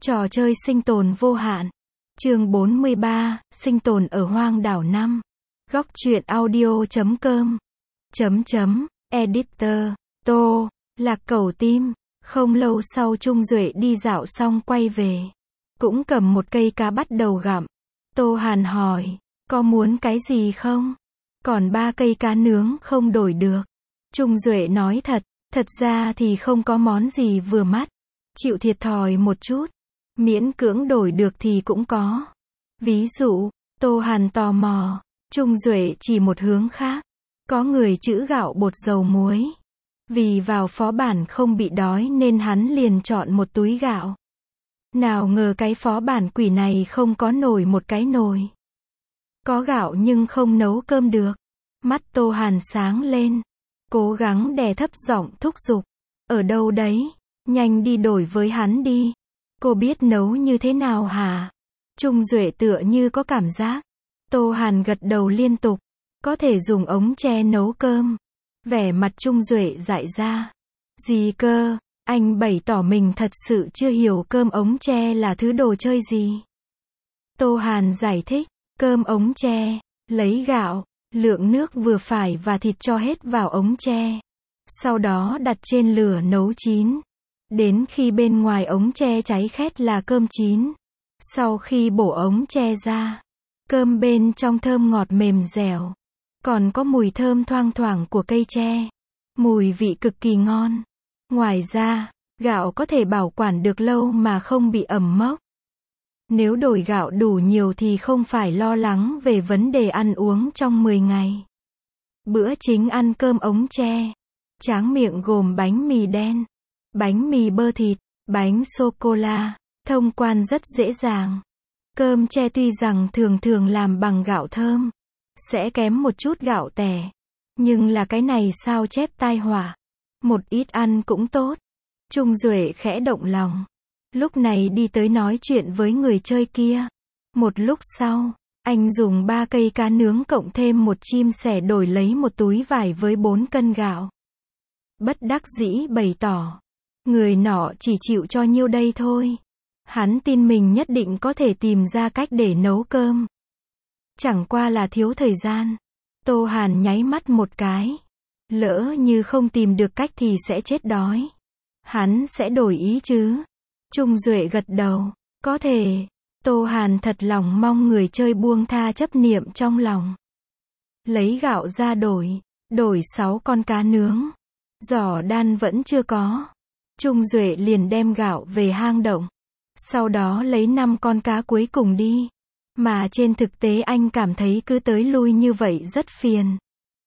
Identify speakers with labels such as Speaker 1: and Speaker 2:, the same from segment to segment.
Speaker 1: Trò chơi sinh tồn vô hạn. Chương 43, sinh tồn ở hoang đảo 5. Góc truyện audio.com. Editor, Tô, Lạc Cẩu Tim. Không lâu sau Trung Duệ đi dạo xong quay về. Cũng cầm một cây cá bắt đầu gặm. Tô Hàn hỏi, có muốn cái gì không? Còn 3 cây cá nướng không đổi được. Trung Duệ nói thật ra thì không có món gì vừa mắt. Chịu thiệt thòi một chút. Miễn cưỡng đổi được thì cũng có. Ví dụ, Tô Hàn tò mò. Trung Duệ chỉ một hướng khác. Có người trữ gạo bột dầu muối. Vì vào phó bản không bị đói nên hắn liền chọn một túi gạo. Nào ngờ cái phó bản quỷ này không có nổi một cái nồi. Có gạo nhưng không nấu cơm được. Mắt Tô Hàn sáng lên. Cố gắng đè thấp giọng thúc giục. Ở đâu đấy? Nhanh đi đổi với hắn đi. Cô biết nấu như thế nào hả? Trung Duệ tựa như có cảm giác. Tô Hàn gật đầu liên tục. Có thể dùng ống tre nấu cơm. Vẻ mặt Trung Duệ dại ra. Gì cơ? Anh bày tỏ mình thật sự chưa hiểu cơm ống tre là thứ đồ chơi gì. Tô Hàn giải thích. Cơm ống tre. Lấy gạo, lượng nước vừa phải và thịt cho hết vào ống tre. Sau đó đặt trên lửa nấu chín. Đến khi bên ngoài ống tre cháy khét là cơm chín. Sau khi bổ ống tre ra, cơm bên trong thơm ngọt mềm dẻo. Còn có mùi thơm thoang thoảng của cây tre. Mùi vị cực kỳ ngon. Ngoài ra, gạo có thể bảo quản được lâu mà không bị ẩm mốc. Nếu đổi gạo đủ nhiều thì không phải lo lắng về vấn đề ăn uống trong 10 ngày. Bữa chính ăn cơm ống tre. Tráng miệng gồm bánh mì đen, bánh mì bơ thịt, bánh sô-cô-la. Thông quan rất dễ dàng. Cơm tre tuy rằng thường làm bằng gạo thơm, sẽ kém một chút gạo tẻ. Nhưng là cái này sao chép tai họa. Một ít ăn cũng tốt. Trung Duệ khẽ động lòng. Lúc này đi tới nói chuyện với người chơi kia. Một lúc sau, anh dùng 3 cây cá nướng cộng thêm một chim sẻ đổi lấy một túi vải với 4 cân gạo. Bất đắc dĩ bày tỏ. Người nọ chỉ chịu cho nhiêu đây thôi. Hắn tin mình nhất định có thể tìm ra cách để nấu cơm. Chẳng qua là thiếu thời gian. Tô Hàn nháy mắt một cái. Lỡ như không tìm được cách thì sẽ chết đói. Hắn sẽ đổi ý chứ? Trung Duệ gật đầu. Có thể. Tô Hàn thật lòng mong người chơi buông tha chấp niệm trong lòng. Lấy gạo ra đổi 6 con cá nướng. Giỏ đan vẫn chưa có. Trung Duệ liền đem gạo về hang động. Sau đó lấy 5 con cá cuối cùng đi. Mà trên thực tế anh cảm thấy cứ tới lui như vậy rất phiền.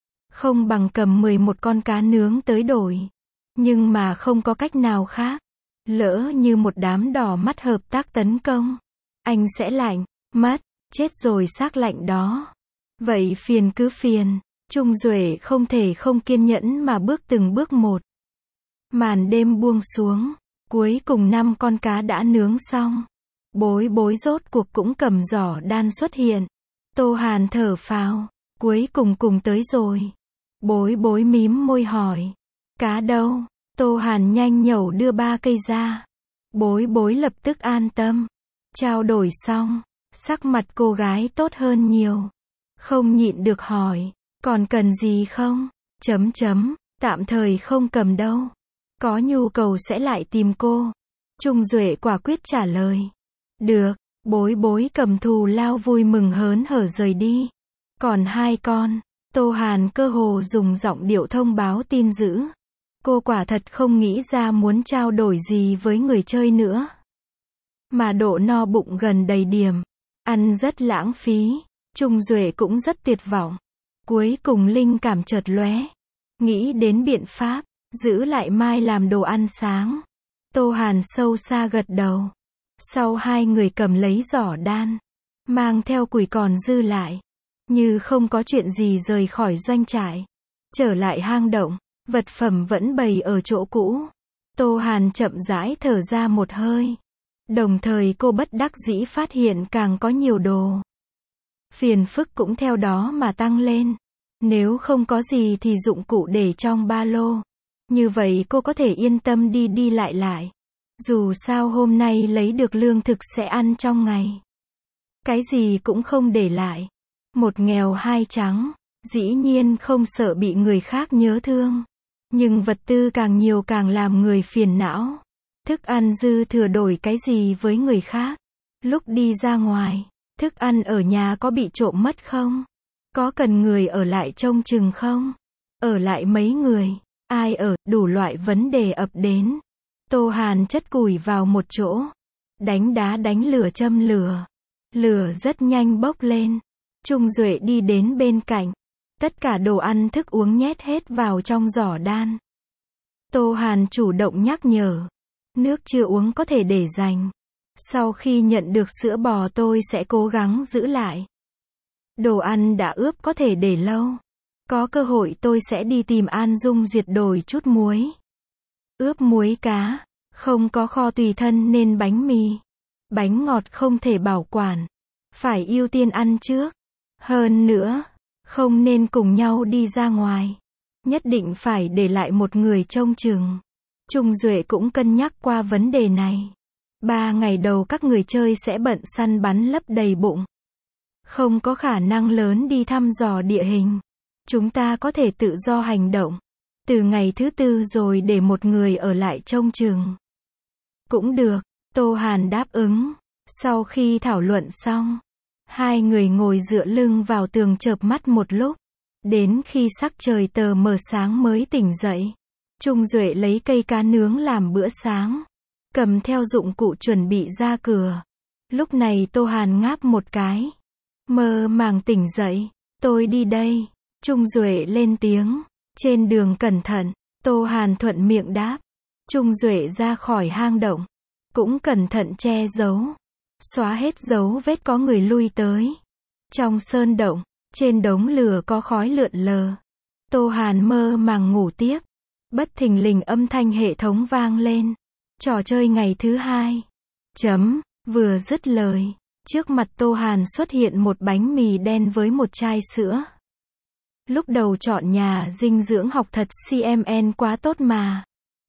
Speaker 1: Không bằng cầm 11 con cá nướng tới đổi. Nhưng mà không có cách nào khác. Lỡ như một đám đỏ mắt hợp tác tấn công. Anh sẽ lạnh, mất, chết rồi xác lạnh đó. Vậy phiền cứ phiền. Trung Duệ không thể không kiên nhẫn mà bước từng bước một. Màn đêm buông xuống. Cuối cùng 5 con cá đã nướng xong. Bối rốt cuộc cũng cầm giỏ đan xuất hiện. Tô Hàn thở phào. Cuối cùng tới rồi. Bối mím môi hỏi. Cá đâu? Tô Hàn nhanh nhẩu đưa 3 cây ra. Bối lập tức an tâm. Trao đổi xong. Sắc mặt cô gái tốt hơn nhiều. Không nhịn được hỏi. Còn cần gì không? Tạm thời không cầm đâu. Có nhu cầu sẽ lại tìm cô. Trung Duệ quả quyết trả lời. Được. Bối cầm thù lao vui mừng hớn hở rời đi. Còn 2 con. Tô Hàn cơ hồ dùng giọng điệu thông báo tin dữ. Cô quả thật không nghĩ ra muốn trao đổi gì với người chơi nữa. Mà độ no bụng gần đầy điểm. Ăn rất lãng phí. Trung Duệ cũng rất tuyệt vọng. Cuối cùng linh cảm chợt lóe. Nghĩ đến biện pháp. Giữ lại mai làm đồ ăn sáng. Tô Hàn sâu xa gật đầu. Sau 2 người cầm lấy giỏ đan. Mang theo củi còn dư lại. Như không có chuyện gì rời khỏi doanh trại. Trở lại hang động. Vật phẩm vẫn bày ở chỗ cũ. Tô Hàn chậm rãi thở ra một hơi. Đồng thời cô bất đắc dĩ phát hiện càng có nhiều đồ. Phiền phức cũng theo đó mà tăng lên. Nếu không có gì thì dụng cụ để trong ba lô. Như vậy cô có thể yên tâm đi lại. Dù sao hôm nay lấy được lương thực sẽ ăn trong ngày. Cái gì cũng không để lại. Một nghèo hai trắng, dĩ nhiên không sợ bị người khác nhớ thương. Nhưng vật tư càng nhiều càng làm người phiền não. Thức ăn dư thừa đổi cái gì với người khác? Lúc đi ra ngoài, thức ăn ở nhà có bị trộm mất không? Có cần người ở lại trông chừng không? Ở lại mấy người? Ai ở? Đủ loại vấn đề ập đến. Tô Hàn chất củi vào một chỗ. Đánh đá đánh lửa châm lửa. Lửa rất nhanh bốc lên. Trung Duệ đi đến bên cạnh. Tất cả đồ ăn thức uống nhét hết vào trong giỏ đan. Tô Hàn chủ động nhắc nhở. Nước chưa uống có thể để dành. Sau khi nhận được sữa bò tôi sẽ cố gắng giữ lại. Đồ ăn đã ướp có thể để lâu. Có cơ hội tôi sẽ đi tìm An Dung Duyệt đổi chút muối. Ướp muối cá. Không có kho tùy thân nên bánh mì. Bánh ngọt không thể bảo quản. Phải ưu tiên ăn trước. Hơn nữa, không nên cùng nhau đi ra ngoài. Nhất định phải để lại một người trông chừng. Trung Duệ cũng cân nhắc qua vấn đề này. 3 ngày đầu các người chơi sẽ bận săn bắn lấp đầy bụng. Không có khả năng lớn đi thăm dò địa hình. Chúng ta có thể tự do hành động. Từ ngày thứ 4 rồi để một người ở lại trông chừng. Cũng được, Tô Hàn đáp ứng. Sau khi thảo luận xong, hai người ngồi dựa lưng vào tường chợp mắt một lúc. Đến khi sắc trời tờ mờ sáng mới tỉnh dậy. Trung Duệ lấy cây cá nướng làm bữa sáng. Cầm theo dụng cụ chuẩn bị ra cửa. Lúc này Tô Hàn ngáp một cái. Mơ màng tỉnh dậy. Tôi đi đây. Trung Duệ lên tiếng. Trên đường cẩn thận. Tô Hàn thuận miệng đáp. Trung Duệ ra khỏi hang động. Cũng cẩn thận che giấu. Xóa hết dấu vết có người lui tới. Trong sơn động, trên đống lửa có khói lượn lờ. Tô Hàn mơ màng ngủ tiếp. Bất thình lình âm thanh hệ thống vang lên. Trò chơi ngày thứ 2. Vừa dứt lời. Trước mặt Tô Hàn xuất hiện một bánh mì đen với một chai sữa. Lúc đầu chọn nhà dinh dưỡng học thật CMN quá tốt mà.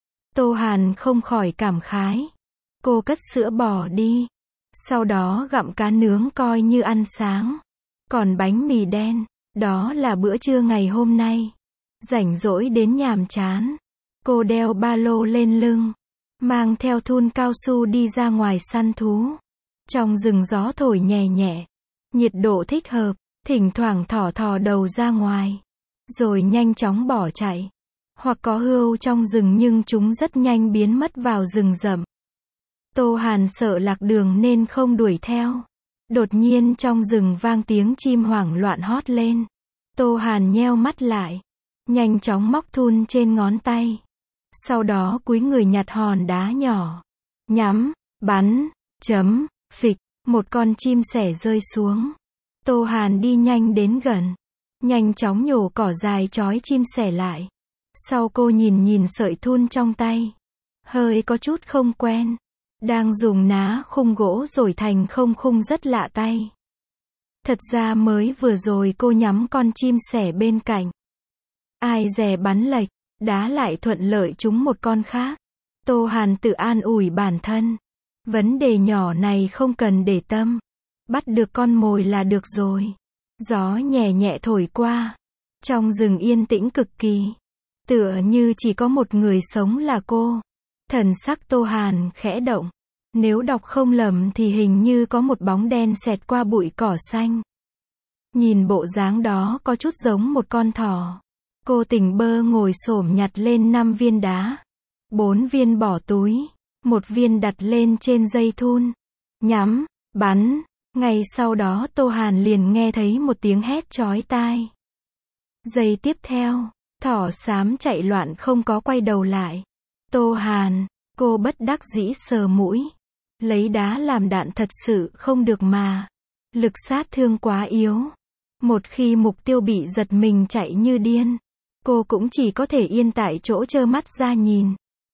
Speaker 1: Tô Hàn không khỏi cảm khái. Cô cất sữa bò đi. Sau đó gặm cá nướng coi như ăn sáng. Còn bánh mì đen, đó là bữa trưa ngày hôm nay. Rảnh rỗi đến nhàm chán. Cô đeo ba lô lên lưng. Mang theo thun cao su đi ra ngoài săn thú. Trong rừng gió thổi nhẹ nhẹ. Nhiệt độ thích hợp. Thỉnh thoảng thò đầu ra ngoài. Rồi nhanh chóng bỏ chạy. Hoặc có hươu trong rừng nhưng chúng rất nhanh biến mất vào rừng rậm. Tô Hàn sợ lạc đường nên không đuổi theo. Đột nhiên trong rừng vang tiếng chim hoảng loạn hót lên. Tô Hàn nheo mắt lại. Nhanh chóng móc thun trên ngón tay. Sau đó cúi người nhặt hòn đá nhỏ. Nhắm, bắn, phịch, một con chim sẻ rơi xuống. Tô Hàn đi nhanh đến gần. Nhanh chóng nhổ cỏ dài trói chim sẻ lại. Sau cô nhìn sợi thun trong tay. Hơi có chút không quen. Đang dùng ná khung gỗ rồi thành không khung rất lạ tay. Thật ra mới vừa rồi cô nhắm con chim sẻ bên cạnh. Ai dè bắn lệch, đá lại thuận lợi trúng một con khác. Tô Hàn tự an ủi bản thân. Vấn đề nhỏ này không cần để tâm. Bắt được con mồi là được rồi. Gió nhẹ nhẹ thổi qua. Trong rừng yên tĩnh cực kỳ. Tựa như chỉ có một người sống là cô. Thần sắc Tô Hàn khẽ động. Nếu đọc không lầm thì hình như có một bóng đen xẹt qua bụi cỏ xanh. Nhìn bộ dáng đó có chút giống một con thỏ. Cô tỉnh bơ ngồi xổm nhặt lên 5 viên đá. 4 viên bỏ túi. 1 viên đặt lên trên dây thun. Nhắm, bắn. Ngay sau đó Tô Hàn liền nghe thấy một tiếng hét chói tai. Giây tiếp theo, thỏ xám chạy loạn không có quay đầu lại. Tô Hàn, cô bất đắc dĩ sờ mũi. Lấy đá làm đạn thật sự không được mà. Lực sát thương quá yếu. Một khi mục tiêu bị giật mình chạy như điên, cô cũng chỉ có thể yên tại chỗ trơ mắt ra nhìn.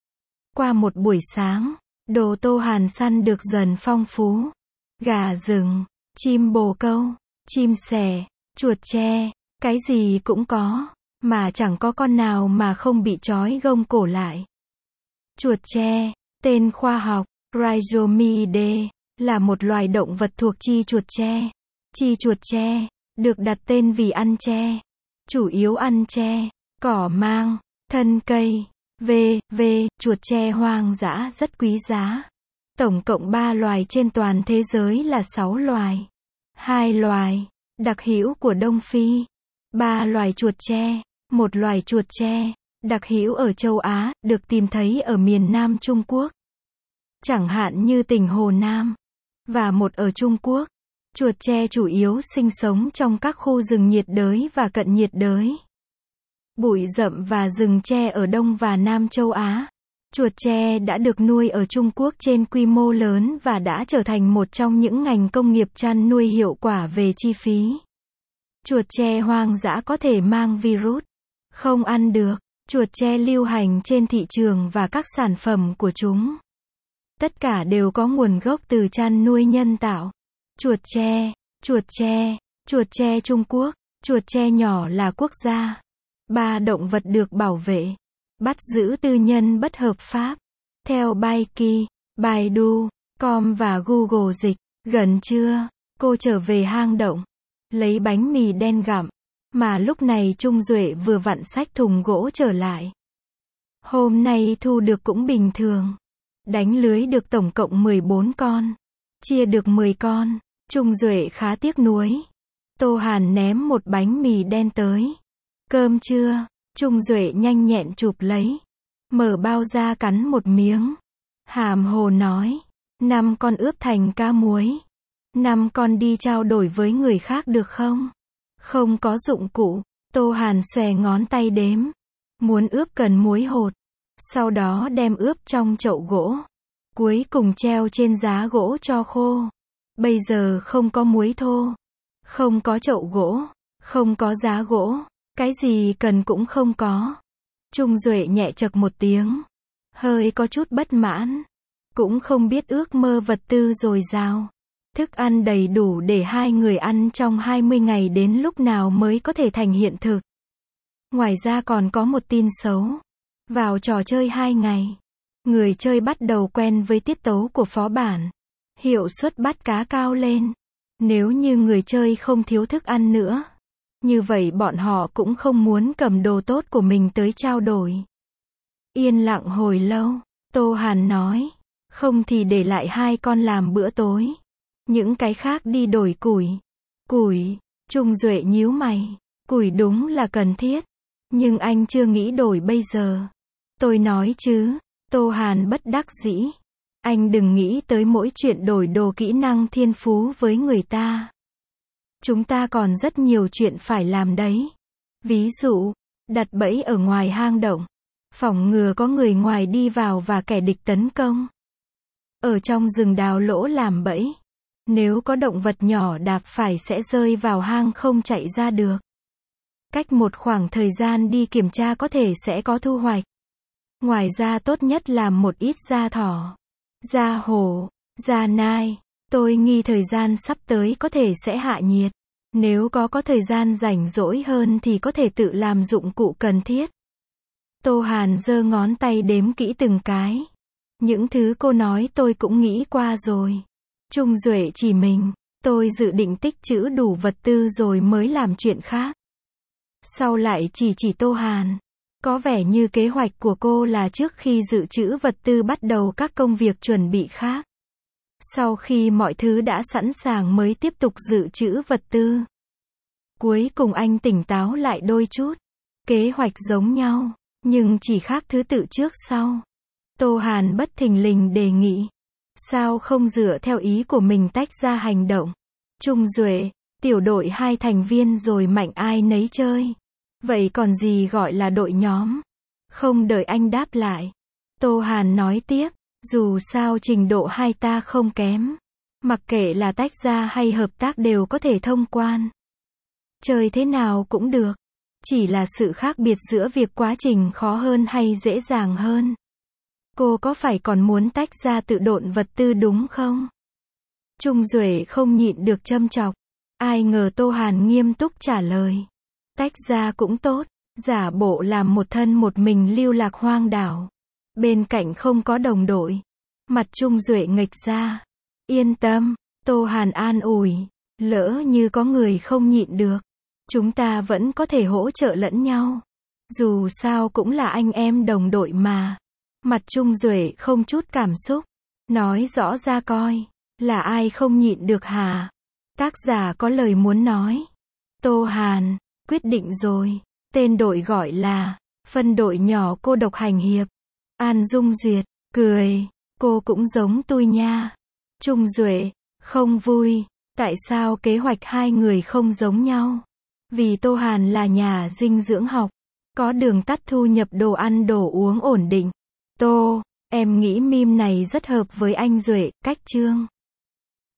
Speaker 1: Qua một buổi sáng, đồ Tô Hàn săn được dần phong phú. Gà rừng, chim bồ câu, chim sẻ, chuột tre, cái gì cũng có, mà chẳng có con nào mà không bị trói gông cổ lại. Chuột tre, Tên khoa học, Rhizomidae, là một loài động vật thuộc chi chuột tre. Chi chuột tre, được đặt tên vì ăn tre. Chủ yếu ăn tre, cỏ mang, thân cây, chuột tre hoang dã rất quý giá. Tổng cộng 3 loài trên toàn thế giới là 6 loài. 2 loài, đặc hữu của Đông Phi. 3 loài chuột tre, một loài chuột tre, đặc hữu ở châu Á, được tìm thấy ở miền Nam Trung Quốc. Chẳng hạn như tỉnh Hồ Nam. Và một ở Trung Quốc. Chuột tre chủ yếu sinh sống trong các khu rừng nhiệt đới và cận nhiệt đới. Bụi rậm và rừng tre ở Đông và Nam châu Á. Chuột tre đã được nuôi ở Trung Quốc trên quy mô lớn và đã trở thành một trong những ngành công nghiệp chăn nuôi hiệu quả về chi phí. Chuột tre hoang dã có thể mang virus, không ăn được. Chuột tre lưu hành trên thị trường và các sản phẩm của chúng. Tất cả đều có nguồn gốc từ chăn nuôi nhân tạo. Chuột tre Trung Quốc, chuột tre nhỏ là quốc gia. 3 động vật được bảo vệ, bắt giữ tư nhân bất hợp pháp. Theo Baiki, Baidu, Com và Google Dịch, gần trưa, cô trở về hang động, lấy bánh mì đen gặm, mà lúc này Trung Duệ vừa vặn xách thùng gỗ trở lại. Hôm nay thu được cũng bình thường. Đánh lưới được tổng cộng 14 con. Chia được 10 con. Trung Duệ khá tiếc nuối. Tô Hàn ném một bánh mì đen tới. Cơm trưa. Trung Duệ nhanh nhẹn chụp lấy. Mở bao ra cắn một miếng. Hàm hồ nói. 5 con ướp thành cá muối. 5 con đi trao đổi với người khác được không? Không có dụng cụ. Tô Hàn xòe ngón tay đếm. Muốn ướp cần muối hột. Sau đó đem ướp trong chậu gỗ. Cuối cùng treo trên giá gỗ cho khô. Bây giờ không có muối thô. Không có chậu gỗ. Không có giá gỗ. Cái gì cần cũng không có. Trung Duệ nhẹ chậc một tiếng. Hơi có chút bất mãn. Cũng không biết ước mơ vật tư dồi dào. Thức ăn đầy đủ để 2 người ăn trong 20 ngày đến lúc nào mới có thể thành hiện thực. Ngoài ra còn có một tin xấu. Vào trò chơi 2 ngày, người chơi bắt đầu quen với tiết tấu của phó bản. Hiệu suất bắt cá cao lên. Nếu như người chơi không thiếu thức ăn nữa, như vậy bọn họ cũng không muốn cầm đồ tốt của mình tới trao đổi. Yên lặng hồi lâu, Tô Hàn nói, không thì để lại 2 con làm bữa tối. Những cái khác đi đổi củi. Củi, Trung Duệ nhíu mày. Củi đúng là cần thiết. Nhưng anh chưa nghĩ đổi bây giờ. Tôi nói chứ. Tô Hàn bất đắc dĩ. Anh đừng nghĩ tới mỗi chuyện đổi đồ kỹ năng thiên phú với người ta. Chúng ta còn rất nhiều chuyện phải làm đấy. Ví dụ, đặt bẫy ở ngoài hang động. Phòng ngừa có người ngoài đi vào và kẻ địch tấn công. Ở trong rừng đào lỗ làm bẫy. Nếu có động vật nhỏ đạp phải sẽ rơi vào hang không chạy ra được. Cách một khoảng thời gian đi kiểm tra có thể sẽ có thu hoạch. Ngoài ra tốt nhất làm một ít da thỏ, da hổ, da nai. Tôi nghi thời gian sắp tới có thể sẽ hạ nhiệt. Nếu có thời gian rảnh rỗi hơn thì có thể tự làm dụng cụ cần thiết. Tô Hàn giơ ngón tay đếm kỹ từng cái. Những thứ cô nói tôi cũng nghĩ qua rồi. Trung Duệ chỉ mình. Tôi dự định tích trữ đủ vật tư rồi mới làm chuyện khác. Sau lại chỉ Tô Hàn. Có vẻ như kế hoạch của cô là trước khi dự trữ vật tư bắt đầu các công việc chuẩn bị khác. Sau khi mọi thứ đã sẵn sàng mới tiếp tục dự trữ vật tư. Cuối cùng anh tỉnh táo lại đôi chút. Kế hoạch giống nhau, nhưng chỉ khác thứ tự trước sau. Tô Hàn bất thình lình đề nghị. Sao không dựa theo ý của mình tách ra hành động? Trung Duệ, tiểu đội 2 thành viên rồi mạnh ai nấy chơi. Vậy còn gì gọi là đội nhóm? Không đợi anh đáp lại. Tô Hàn nói tiếp, dù sao trình độ hai ta không kém. Mặc kệ là tách ra hay hợp tác đều có thể thông quan. Chơi thế nào cũng được. Chỉ là sự khác biệt giữa việc quá trình khó hơn hay dễ dàng hơn. Cô có phải còn muốn tách ra tự độn vật tư đúng không? Trung Duệ không nhịn được châm chọc. Ai ngờ Tô Hàn nghiêm túc trả lời. Tách ra cũng tốt. Giả bộ làm một thân một mình lưu lạc hoang đảo. Bên cạnh không có đồng đội. Mặt Trung Duệ nghệch ra. Yên tâm, Tô Hàn an ủi. Lỡ như có người không nhịn được, chúng ta vẫn có thể hỗ trợ lẫn nhau. Dù sao cũng là anh em đồng đội mà. Mặt Trung Duệ không chút cảm xúc. Nói rõ ra coi. Là ai không nhịn được hả? Tác giả có lời muốn nói. Tô Hàn, quyết định rồi. Tên đội gọi là phân đội nhỏ cô độc hành hiệp. An Dung Duyệt, cười. Cô cũng giống tôi nha. Trung Duệ, không vui. Tại sao kế hoạch hai người không giống nhau? Vì Tô Hàn là nhà dinh dưỡng học. Có đường tắt thu nhập đồ ăn đồ uống ổn định. Tô, em nghĩ meme này rất hợp với anh Duệ, cách chương.